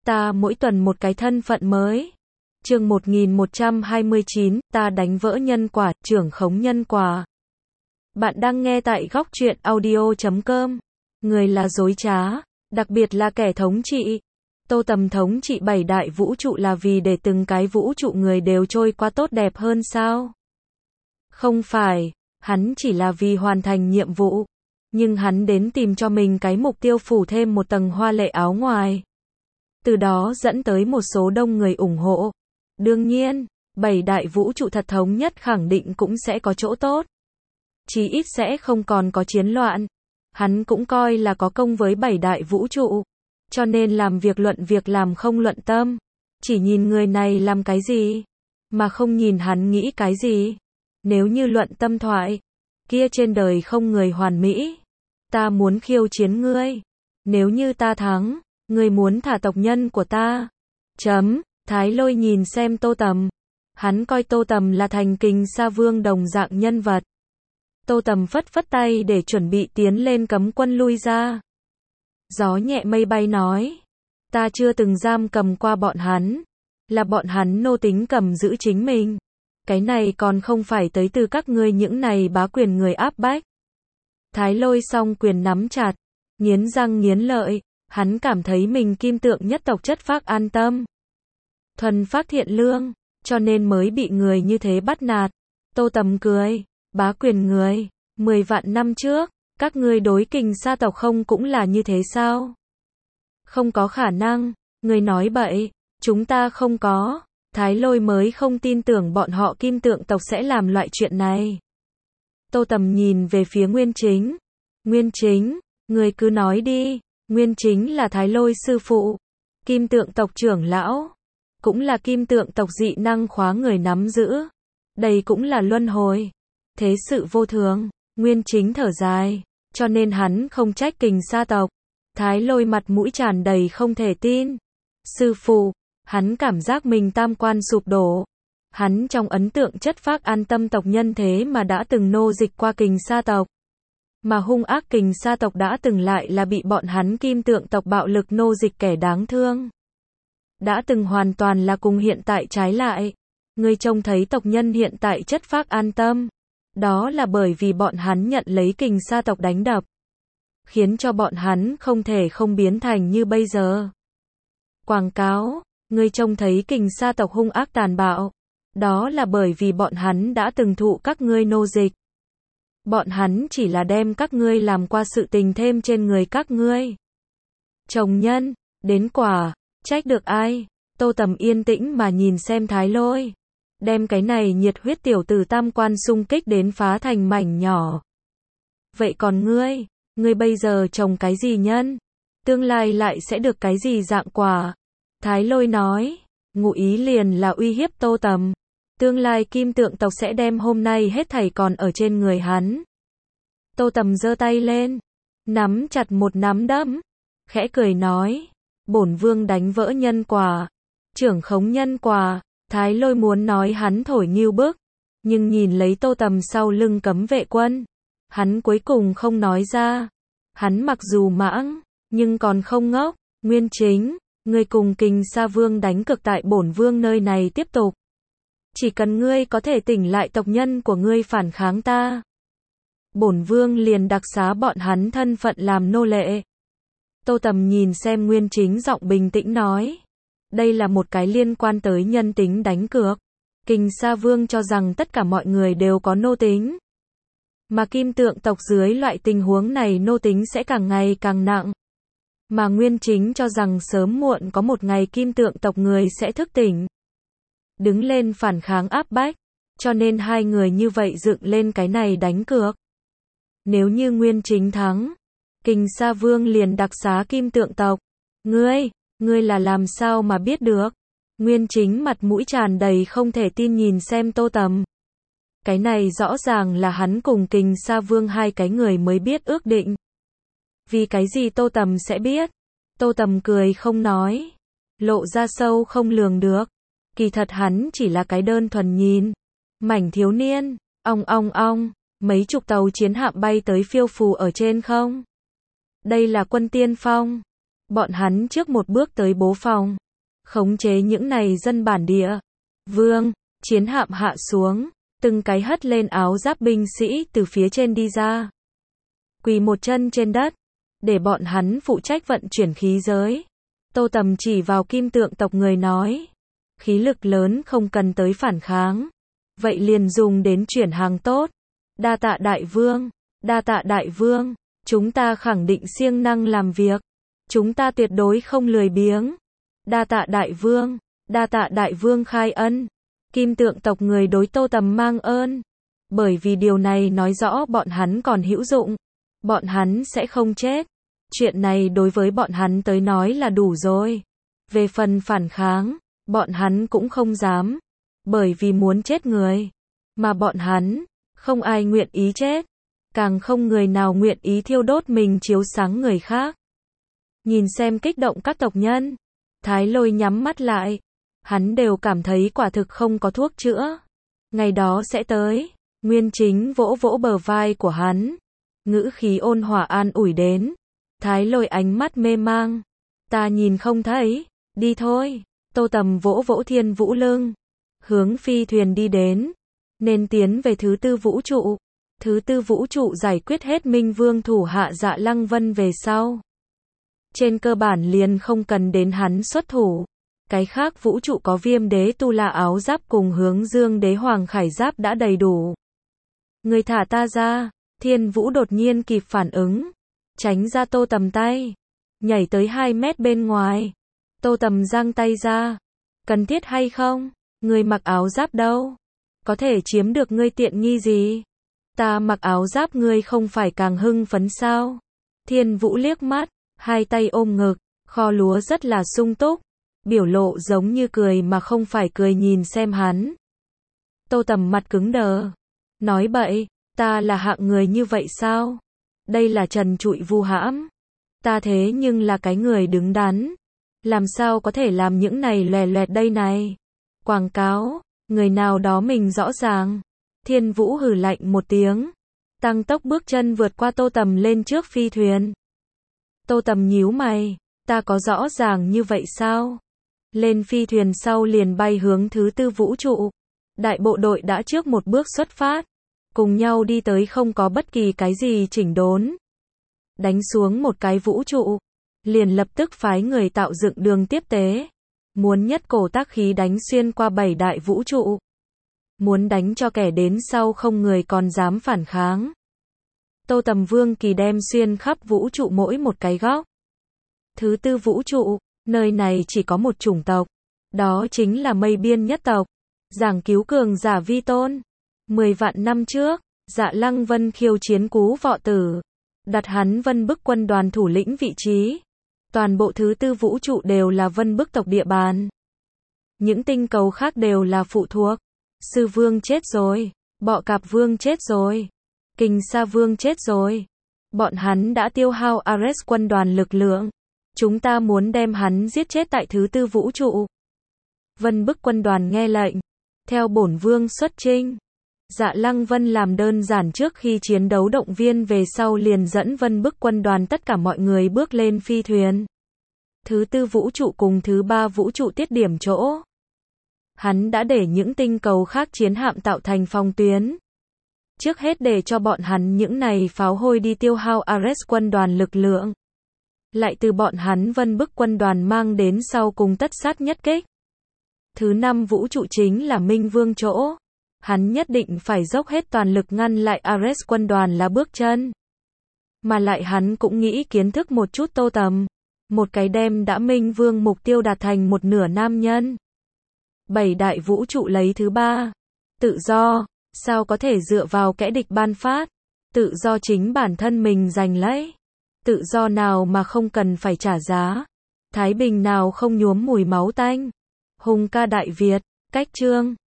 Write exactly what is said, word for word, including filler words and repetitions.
ta mỗi tuần một cái thân phận mới. Chương một nghìn một trăm hai mươi chín, ta đánh vỡ nhân quả, trưởng khống nhân quả. Bạn đang nghe tại góc truyện audio chấm com. Người là dối trá, đặc biệt là kẻ thống trị. Tô Tầm thống trị bảy đại vũ trụ là vì để từng cái vũ trụ người đều trôi qua tốt đẹp hơn sao? Không phải, hắn chỉ là vì hoàn thành nhiệm vụ. Nhưng hắn đến tìm cho mình cái mục tiêu phủ thêm một tầng hoa lệ áo ngoài. Từ đó dẫn tới một số đông người ủng hộ. Đương nhiên, bảy đại vũ trụ thật thống nhất khẳng định cũng sẽ có chỗ tốt. Chí ít sẽ không còn có chiến loạn. Hắn cũng coi là có công với bảy đại vũ trụ. Cho nên làm việc luận việc làm không luận tâm. Chỉ nhìn người này làm cái gì, mà không nhìn hắn nghĩ cái gì. Nếu như luận tâm thoại, kia trên đời không người hoàn mỹ. Ta muốn khiêu chiến ngươi. Nếu như ta thắng, ngươi muốn thả tộc nhân của ta. Chấm. Thái Lôi nhìn xem Tô Tầm. Hắn coi Tô Tầm là thành Kình Sa Vương đồng dạng nhân vật. Tô Tầm phất phất tay để chuẩn bị tiến lên cấm quân lui ra. Gió nhẹ mây bay nói. Ta chưa từng giam cầm qua bọn hắn. Là bọn hắn nô tính cầm giữ chính mình. Cái này còn không phải tới từ các ngươi những này bá quyền người áp bách. Thái Lôi song quyền nắm chặt. Nghiến răng nghiến lợi. Hắn cảm thấy mình kim tượng nhất tộc chất phác an tâm. Thuần phác thiện lương. Cho nên mới bị người như thế bắt nạt. Tô Tầm cười. Bá quyền người. Mười vạn năm trước. Các ngươi đối Kình Sa tộc không cũng là như thế sao? Không có khả năng. Ngươi nói bậy. Chúng ta không có. Thái Lôi mới không tin tưởng bọn họ kim tượng tộc sẽ làm loại chuyện này. Tô Tầm nhìn về phía Nguyên Chính. Nguyên Chính, ngươi cứ nói đi. Nguyên Chính là Thái Lôi sư phụ. Kim tượng tộc trưởng lão. Cũng là kim tượng tộc dị năng khóa người nắm giữ. Đây cũng là luân hồi. Thế sự vô thường. Nguyên Chính thở dài. Cho nên hắn không trách Kình Sa tộc. Thái Lôi mặt mũi tràn đầy không thể tin. Sư phụ, hắn cảm giác mình tam quan sụp đổ. Hắn trong ấn tượng chất phác an tâm tộc nhân thế mà đã từng nô dịch qua Kình Sa tộc. Mà hung ác Kình Sa tộc đã từng lại là bị bọn hắn kim tượng tộc bạo lực nô dịch kẻ đáng thương. Đã từng hoàn toàn là cùng hiện tại trái lại. Ngươi trông thấy tộc nhân hiện tại chất phác an tâm. Đó là bởi vì bọn hắn nhận lấy Kình Sa tộc đánh đập. Khiến cho bọn hắn không thể không biến thành như bây giờ. Quảng cáo, ngươi trông thấy Kình Sa tộc hung ác tàn bạo. Đó là bởi vì bọn hắn đã từng thụ các ngươi nô dịch. Bọn hắn chỉ là đem các ngươi làm qua sự tình thêm trên người các ngươi. Trồng nhân, đến quả, trách được ai? Tô Tầm yên tĩnh mà nhìn xem Thái Lôi. Đem cái này nhiệt huyết tiểu tử tam quan xung kích đến phá thành mảnh nhỏ. Vậy còn ngươi, ngươi bây giờ trồng cái gì nhân? Tương lai lại sẽ được cái gì dạng quả? Thái Lôi nói, ngụ ý liền là uy hiếp Tô Tầm. Tương lai kim tượng tộc sẽ đem hôm nay hết thảy còn ở trên người hắn. Tô Tầm giơ tay lên, nắm chặt một nắm đấm, khẽ cười nói, bổn vương đánh vỡ nhân quả, trưởng khống nhân quả. Thái Lôi muốn nói hắn thổi nghêu bức, nhưng nhìn lấy Tô Tầm sau lưng cấm vệ quân, hắn cuối cùng không nói ra. Hắn mặc dù mãng, nhưng còn không ngốc. Nguyên Chính, ngươi cùng Kình Sa Vương đánh cực tại bổn vương nơi này tiếp tục. Chỉ cần ngươi có thể tỉnh lại tộc nhân của ngươi phản kháng ta, bổn vương liền đặc xá bọn hắn thân phận làm nô lệ. Tô Tầm nhìn xem Nguyên Chính giọng bình tĩnh nói. Đây là một cái liên quan tới nhân tính đánh cược. Kình Sa Vương cho rằng tất cả mọi người đều có nô tính. Mà kim tượng tộc dưới loại tình huống này nô tính sẽ càng ngày càng nặng. Mà Nguyên Chính cho rằng sớm muộn có một ngày kim tượng tộc người sẽ thức tỉnh. Đứng lên phản kháng áp bách. Cho nên hai người như vậy dựng lên cái này đánh cược. Nếu như Nguyên Chính thắng, Kình Sa Vương liền đặc xá kim tượng tộc. Ngươi, ngươi là làm sao mà biết được? Nguyên Chính mặt mũi tràn đầy không thể tin nhìn xem Tô Tầm. Cái này rõ ràng là hắn cùng Kình Sa Vương hai cái người mới biết ước định. Vì cái gì Tô Tầm sẽ biết? Tô Tầm cười không nói. Lộ ra sâu không lường được. Kỳ thật hắn chỉ là cái đơn thuần nhìn. Mảnh thiếu niên, ong ong ong, mấy chục tàu chiến hạm bay tới phiêu phù ở trên không. Đây là quân tiên phong. Bọn hắn trước một bước tới bố phòng, khống chế những này dân bản địa. Vương, chiến hạm hạ xuống, từng cái hất lên áo giáp binh sĩ từ phía trên đi ra. Quỳ một chân trên đất, để bọn hắn phụ trách vận chuyển khí giới. Tô Tầm chỉ vào kim tượng tộc người nói, khí lực lớn không cần tới phản kháng, vậy liền dùng đến chuyển hàng tốt. Đa tạ đại vương, đa tạ đại vương, chúng ta khẳng định siêng năng làm việc, chúng ta tuyệt đối không lười biếng. Đa tạ đại vương, đa tạ đại vương khai ân. Kim tượng tộc người đối Tô Tầm mang ơn, bởi vì điều này nói rõ bọn hắn còn hữu dụng, bọn hắn sẽ không chết. Chuyện này đối với bọn hắn tới nói là đủ rồi. Về phần phản kháng, bọn hắn cũng không dám, bởi vì muốn chết người, mà bọn hắn, không ai nguyện ý chết, càng không người nào nguyện ý thiêu đốt mình chiếu sáng người khác. Nhìn xem kích động các tộc nhân, Thái Lôi nhắm mắt lại, hắn đều cảm thấy quả thực không có thuốc chữa. Ngày đó sẽ tới. Nguyên Chính vỗ vỗ bờ vai của hắn, ngữ khí ôn hòa an ủi đến. Thái Lôi ánh mắt mê mang, ta nhìn không thấy, đi thôi. Tô Tầm vỗ vỗ Thiên Vũ lưng, hướng phi thuyền đi đến, nên tiến về thứ tư vũ trụ. Thứ tư vũ trụ giải quyết hết Minh Vương thủ hạ Dạ Lăng Vân về sau, trên cơ bản liền không cần đến hắn xuất thủ. Cái khác vũ trụ có Viêm Đế Tu La áo giáp cùng Hướng Dương Đế Hoàng khải giáp đã đầy đủ. Người thả ta ra. Thiên Vũ đột nhiên kịp phản ứng, tránh ra Tô Tầm tay, nhảy tới hai mét bên ngoài. Tô Tầm giang tay ra, cần thiết hay không? Người mặc áo giáp đâu? Có thể chiếm được ngươi tiện nghi gì? Ta mặc áo giáp ngươi không phải càng hưng phấn sao? Thiên Vũ liếc mắt, hai tay ôm ngực, kho lúa rất là sung túc, biểu lộ giống như cười mà không phải cười nhìn xem hắn. Tô Tầm mặt cứng đờ, nói bậy, ta là hạng người như vậy sao? Đây là trần trụi vu hãm. Ta thế nhưng là cái người đứng đắn, làm sao có thể làm những này lòe loẹt đây này? Quảng cáo, người nào đó mình rõ ràng. Thiên Vũ hừ lạnh một tiếng, tăng tốc bước chân vượt qua Tô Tầm lên trước phi thuyền. Tô Tầm nhíu mày, ta có rõ ràng như vậy sao? Lên phi thuyền sau liền bay hướng thứ tư vũ trụ. Đại bộ đội đã trước một bước xuất phát, cùng nhau đi tới không có bất kỳ cái gì chỉnh đốn. Đánh xuống một cái vũ trụ, liền lập tức phái người tạo dựng đường tiếp tế. Muốn nhất cổ tác khí đánh xuyên qua bảy đại vũ trụ. Muốn đánh cho kẻ đến sau không người còn dám phản kháng. Tô Tầm Vương kỳ đem xuyên khắp vũ trụ mỗi một cái góc. Thứ tư vũ trụ, nơi này chỉ có một chủng tộc, đó chính là Mây Biên nhất tộc. Giảng cứu cường giả vi tôn. Mười vạn năm trước, Dạ Lăng Vân khiêu chiến Cú Vọ Tử, đặt hắn Vân Bức quân đoàn thủ lĩnh vị trí. Toàn bộ thứ tư vũ trụ đều là Vân Bức tộc địa bàn. Những tinh cầu khác đều là phụ thuộc. Sư Vương chết rồi, Bọ Cạp Vương chết rồi, Kình Sa Vương chết rồi. Bọn hắn đã tiêu hao Ares quân đoàn lực lượng. Chúng ta muốn đem hắn giết chết tại thứ tư vũ trụ. Vân Bức quân đoàn nghe lệnh, theo bổn vương xuất chinh. Dạ Lăng Vân làm đơn giản trước khi chiến đấu động viên về sau liền dẫn Vân Bức quân đoàn tất cả mọi người bước lên phi thuyền. Thứ tư vũ trụ cùng thứ ba vũ trụ tiết điểm chỗ. Hắn đã để những tinh cầu khác chiến hạm tạo thành phòng tuyến. Trước hết để cho bọn hắn những này pháo hôi đi tiêu hao Ares quân đoàn lực lượng. Lại từ bọn hắn Vân Bức quân đoàn mang đến sau cùng tất sát nhất kích. Thứ năm vũ trụ chính là Minh Vương chỗ. Hắn nhất định phải dốc hết toàn lực ngăn lại Ares quân đoàn là bước chân. Mà lại hắn cũng nghĩ kiến thức một chút Tô Tầm. Một cái đem đã Minh Vương mục tiêu đạt thành một nửa nam nhân. Bảy đại vũ trụ lấy thứ ba. Tự do, sao có thể dựa vào kẻ địch ban phát. Tự do chính bản thân mình giành lấy. Tự do nào mà không cần phải trả giá. Thái bình nào không nhuốm mùi máu tanh. Hùng ca Đại Việt, cách chương.